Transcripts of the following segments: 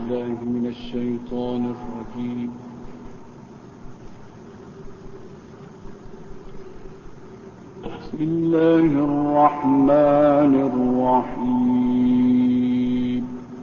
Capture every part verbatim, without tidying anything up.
بالله من الشيطان الرجيم. بسم الله الرحمن الرحيم.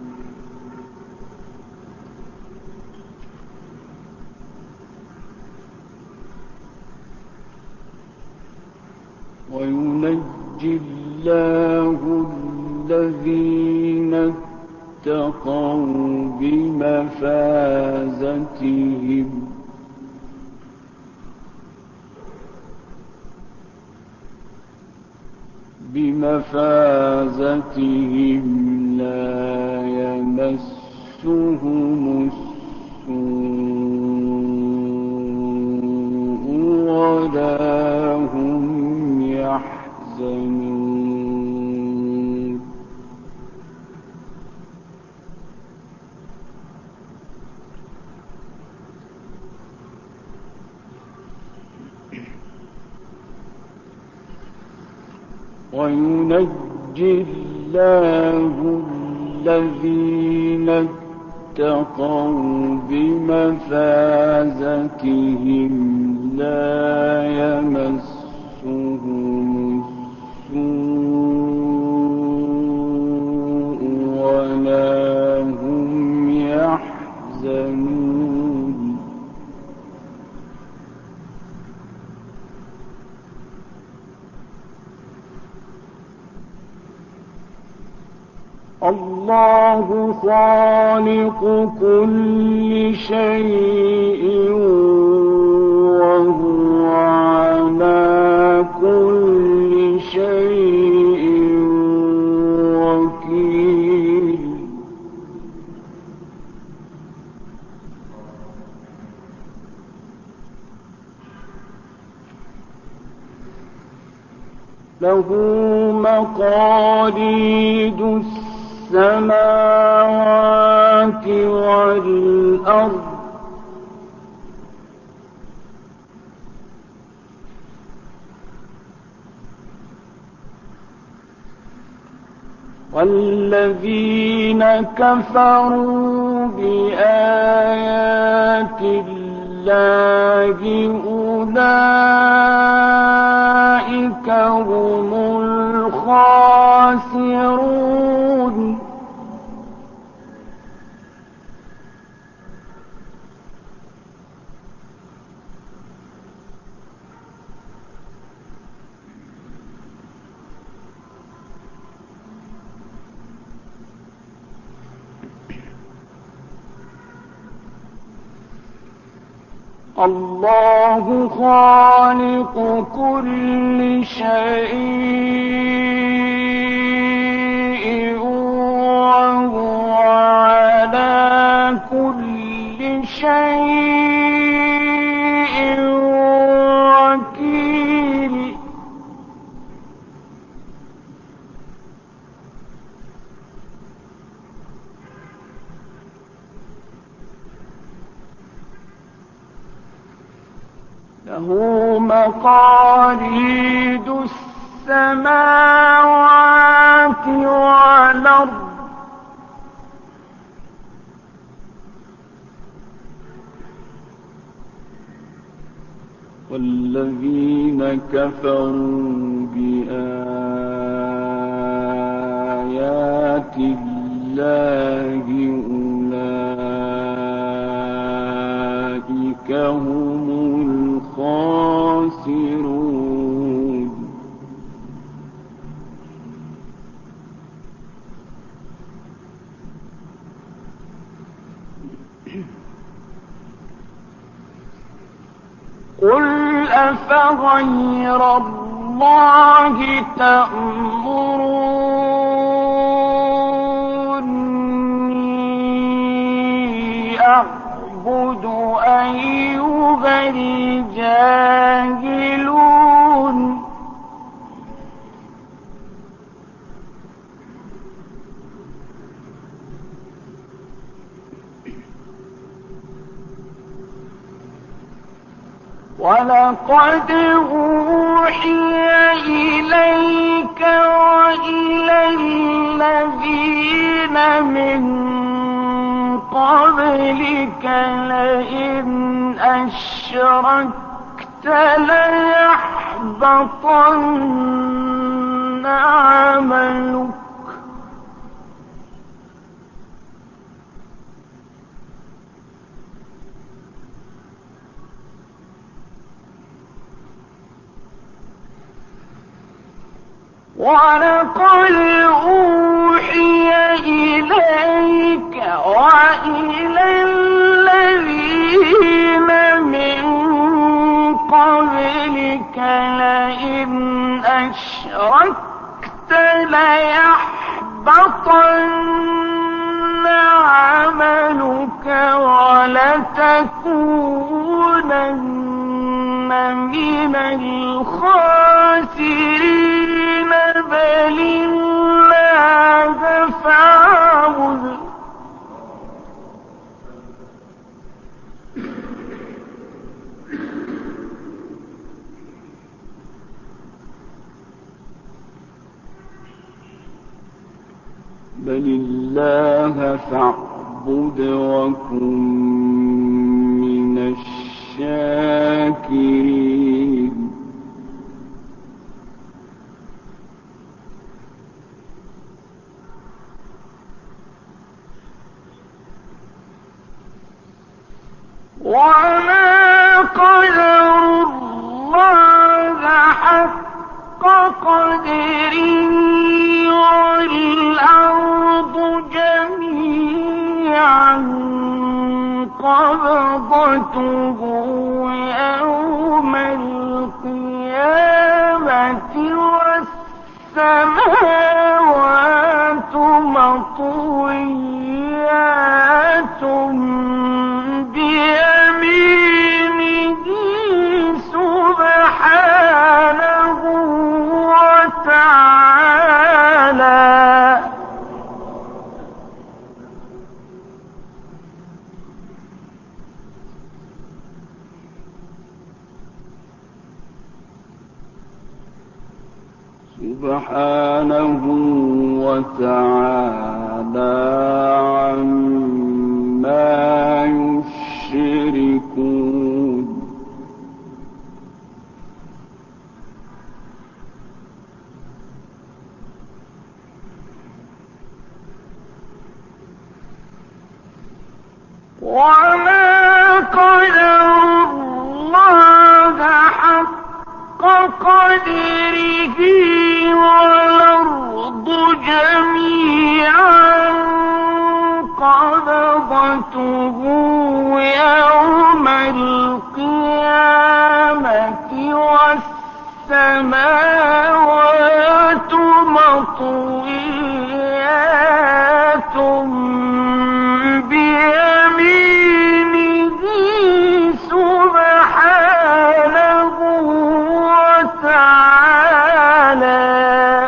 وينجي الله الذين اتقوا بمفازتهم بمفازتهم لا يمسهم السوء ولا هم يحزنون. وينجي الله الذين اتقوا بمفازتهم لا يمسهم السوء ولا هم يحزنون. الله خالق كل شيء وهو على كل شيء وكيل. له مقاليد السماوات والأرض والذين كفروا بآيات الله أولئك هم الخاسرون. الله خالق كل شيء وهو على كل شيء وكيل. له مقاليد السماوات والأرض والذين كفروا بآيات الله أولئك هم الخاسرون. قل أفغير الله تأمروني أعبد أيها الجاهلون. ولقد أوحي إليك وإلى الذين من قبلك لئن أشركت ليحبطن عملك ولقد أوحي إليك وإلى الذين من قبلك لئن أشركت ليحبطن عملك ولتكونن من الخاسرين بل الله فاعبد بل الله فاعبد وكن من الشاكرين وما قدر الله حق قدره والأرض جميعا قبضته يوم القيامة والسماوات مطويات بيمينه سبحانه وتعالى سبحانه وتعالى عما يشركون وما قدر الله حق قدره والأرض جميعا قبضته يوم القيامة والسماوات مطويات بيمينه سبحانه وتعالى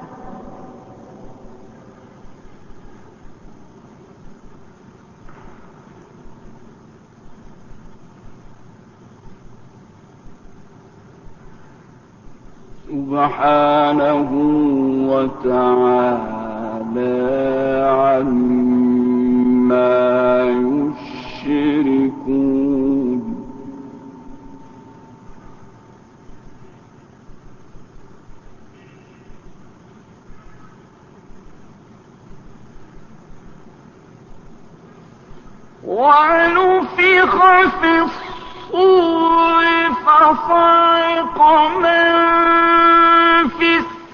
سبحانه وتعالى عما يشركون ونفخ في الصور فصعق من في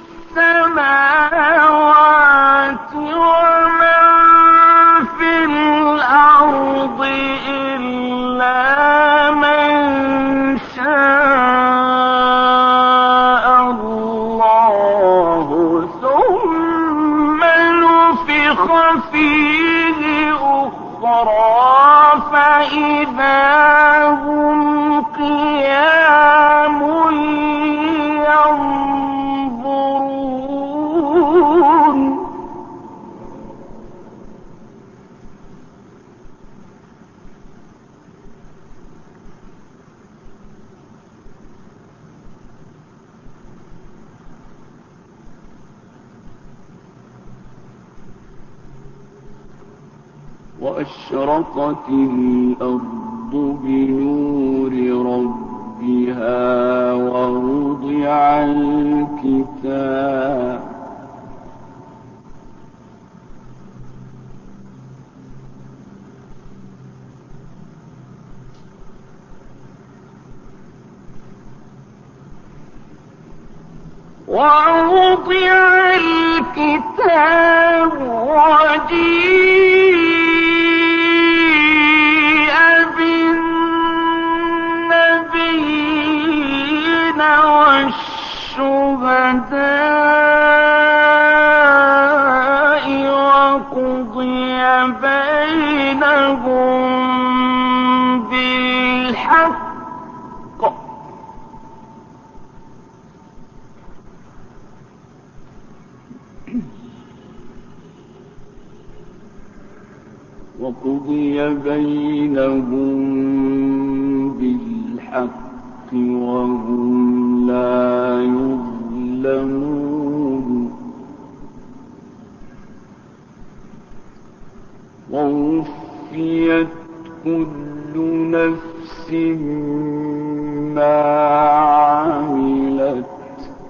السماوات ومن في الأرض إلا من شاء الله ثم نفخ فيه أخرى فإذا هم قيام وأشرقت الأرض بنور ربها ووضع الكتاب ووضع الكتاب وجيء بالنبيين والشهداء وقضي بينهم بالحق وقضي بينهم بالحق وهم لا يظلمون ووفيت كل نفس ما عملت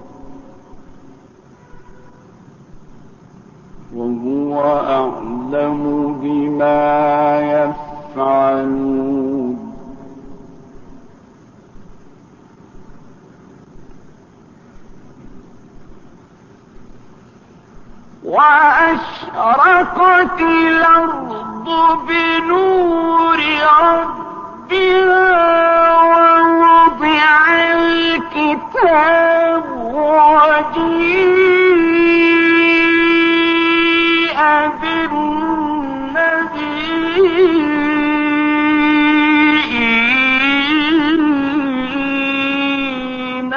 وهو أعلم بما يفعلون وأشرقت الأرض بنور ربها ووضع الكتاب وجيء بالنبيين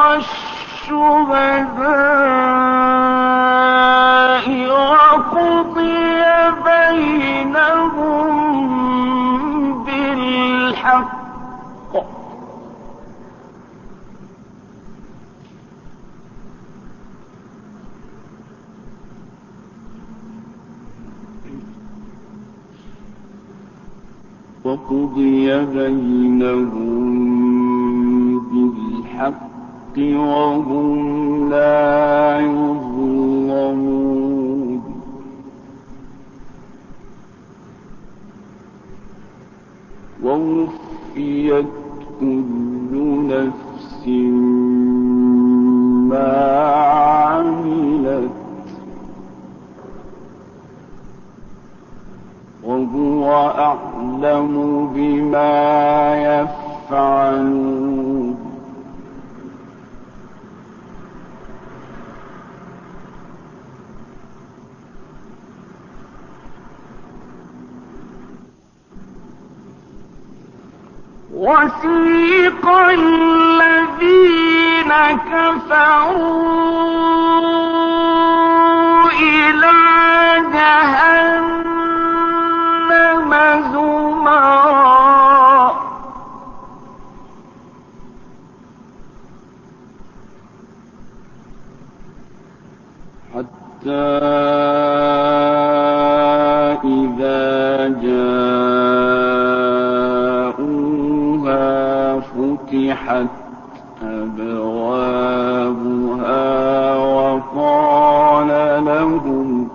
والشهداء وقضي بينهم بالحق وقضي بينهم بالحق وهم لا يظلمون ووفيت كل نفس ما عملت وهو أعلم بما يفعلون وسيق الذين كفروا إلى جهنم زمرا حتى إذا جاءوها فتحت أبوابها وقال لهم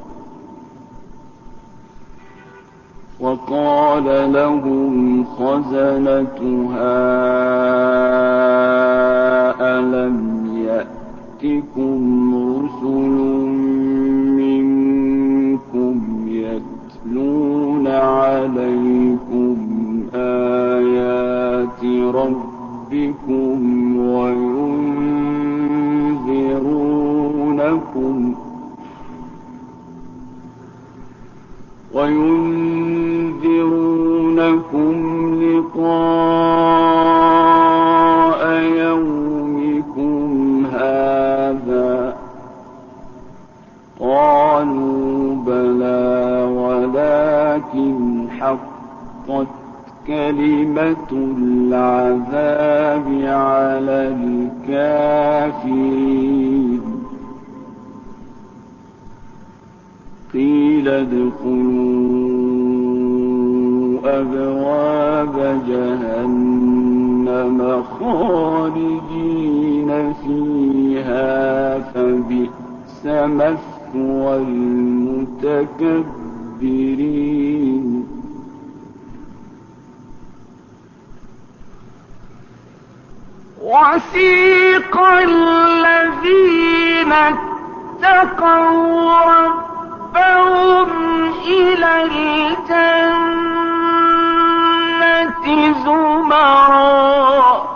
وقال لهم خزنتها ألم يأتكم رسل منكم يتلون عليكم آيات ربكم وينذرونكم وينذرونكم لقاء يومكم هذا قالوا بلى ولكن حقت كلمة العذاب على الكافرين قيل ادخلوا جهنم خالدين فيها فبئس مثوى المتكبرين وسيق الذين اتقوا ربهم إلى الجنة زمرا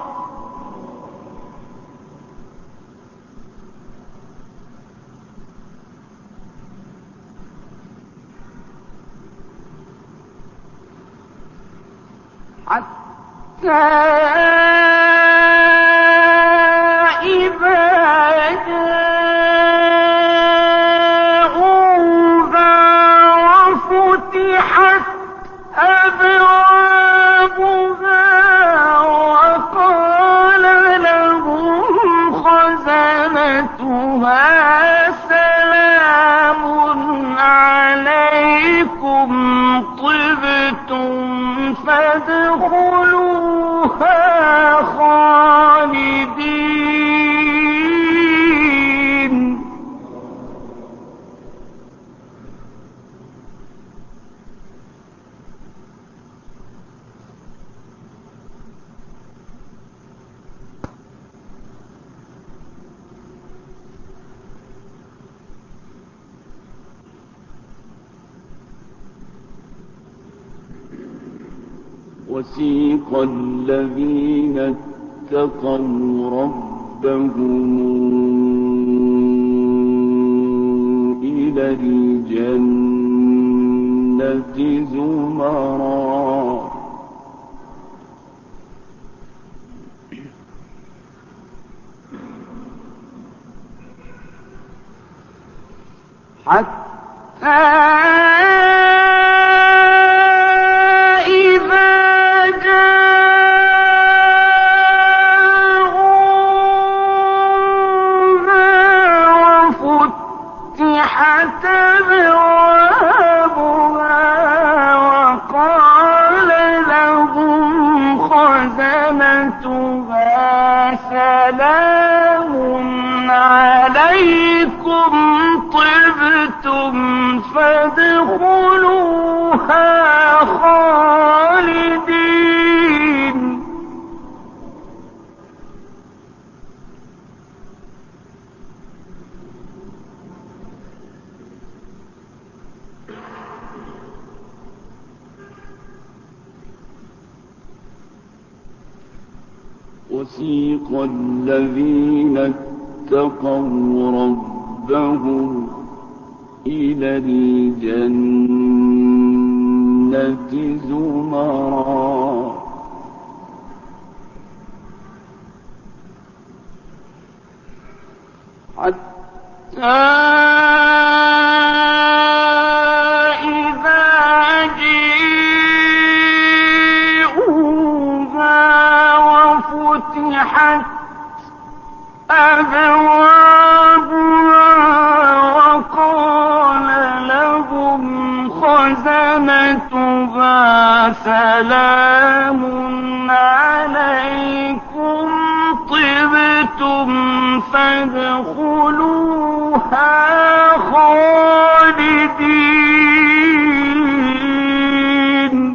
حتى فادخلوها خالدين وسيق الذين اتقوا ربهم إلى الجنة زمرا حتى سلام عليكم طبتم فادخلوها خالدين وسيق الذين اتقوا ربهم إلى الجنة زمرا حتى فتحت أبوابها وقال لهم خزنتها سلام عليكم طبتم فادخلوها خالدين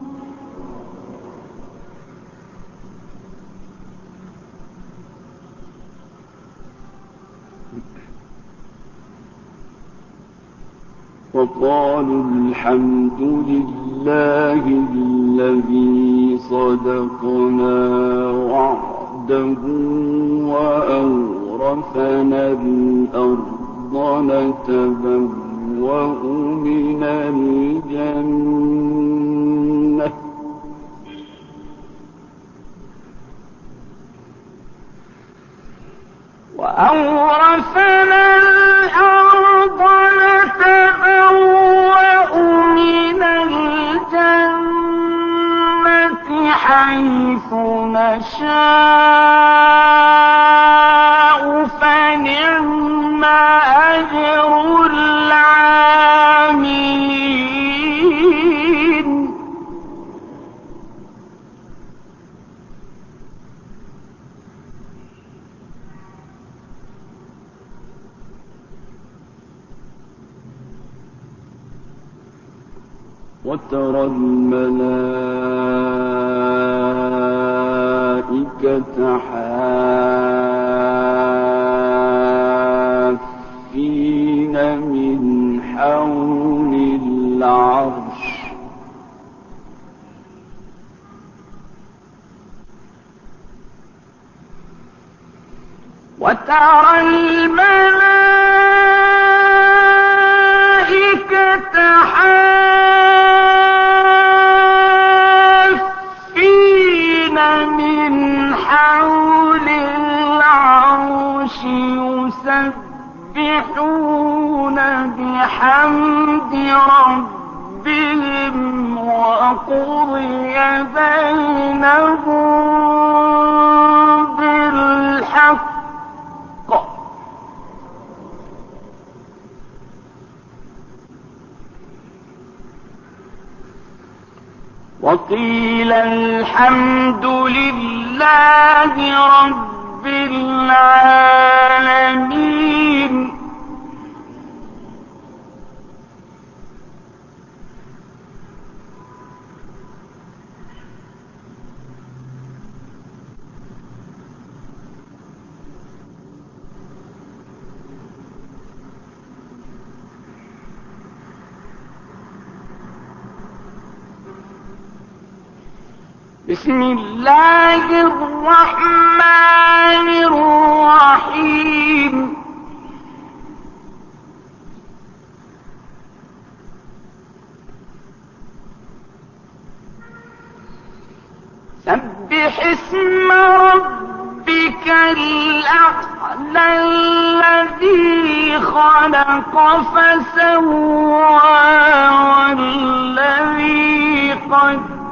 وقالوا الحمد لله الذي صدقنا وعده وأورثنا الأرض نتبوأ من الجنة وأورثنا الأرض نتبوأ من الجنة حيث نشاء فنعم أجر العاملين وترى الملائكة حافين من حول العرش وترى الملائكة حافين من حول العرش يسبحون بحمد ربهم وقضي بينهم بالحق وقيل الحمد لله رب العالمين. بسم الله الرحمن الرحيم. سبح اسم ربك الأعلى الذي خلق فسوى والذي قدر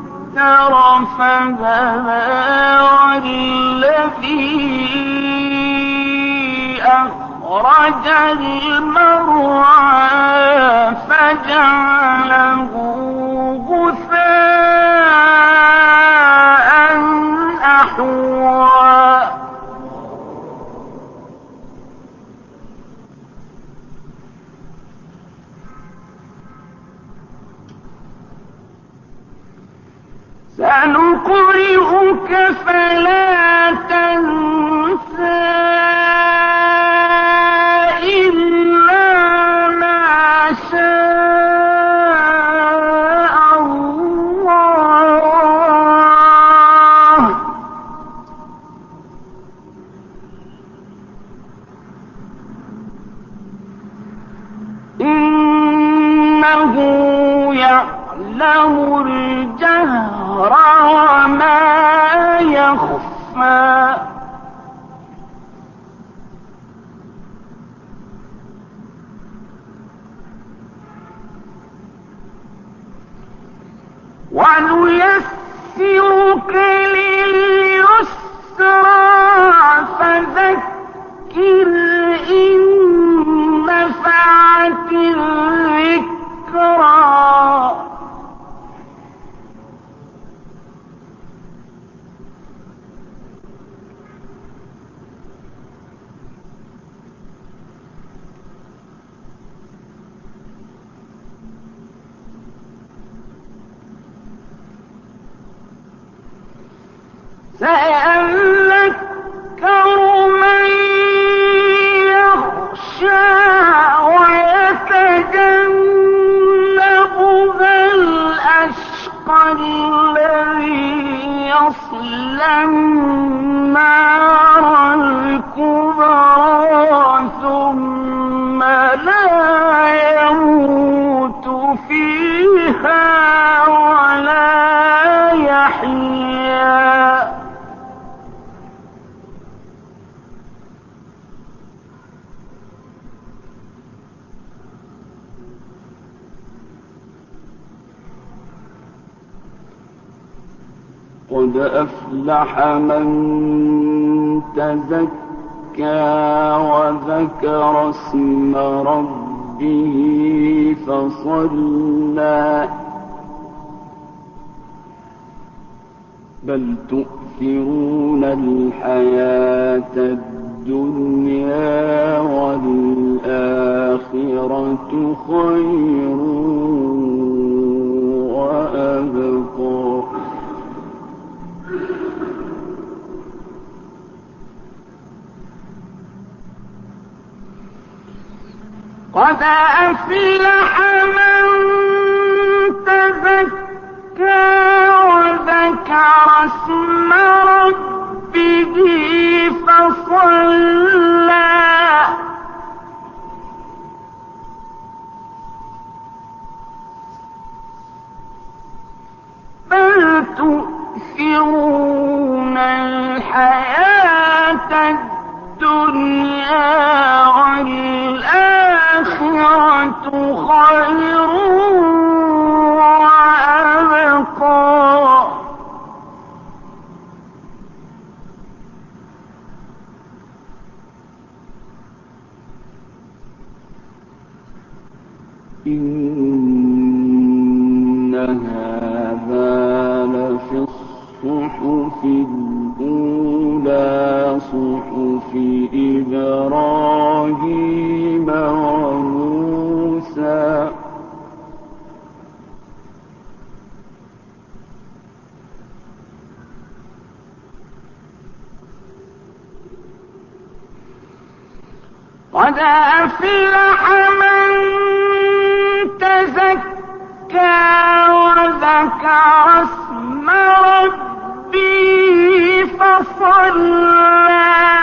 فهدى والذي أخرج المرعى فجعله غثاء أحوى. سنقرئك فلا تنسى إلا ما شاء الله إنه يعلم الجهر وما يخفى. ونيسرك لليسرى فذكر إن نفعت الذكرى. سيذكر من يخشى ويتجنبها الأشقى الذي يصلى النار الكبرى ثم لا يموت فيها ولا يحيا. قد أفلح من تزكى وذكر اسم ربه فصلى بل تؤثرون الحياة الدنيا والآخرة خير وأبقى قد أفلح من تزكى وذكر اسم ربه فصلى بل تؤثرون الحياة الدنيا والآخرة خير وأبقى إن هذا لفي الصحف الأولى صحف إبراهيم وموسى قد أفلح من تزكى وذكر اسم ربه فصلى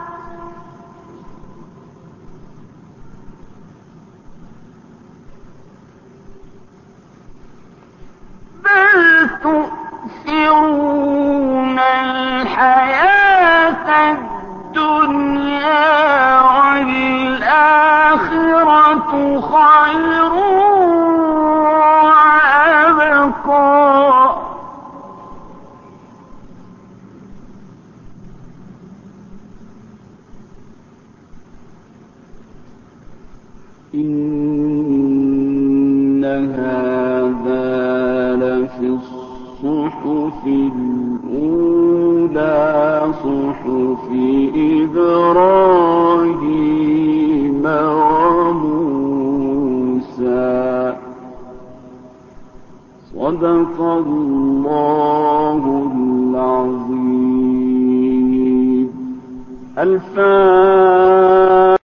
بل تؤثرون الحياة الدنيا والآخرة خير وأبقى إن هذا لفي الصحف الأولى صحف إبراهيم وموسى صدق الله العظيم. الفاتحة.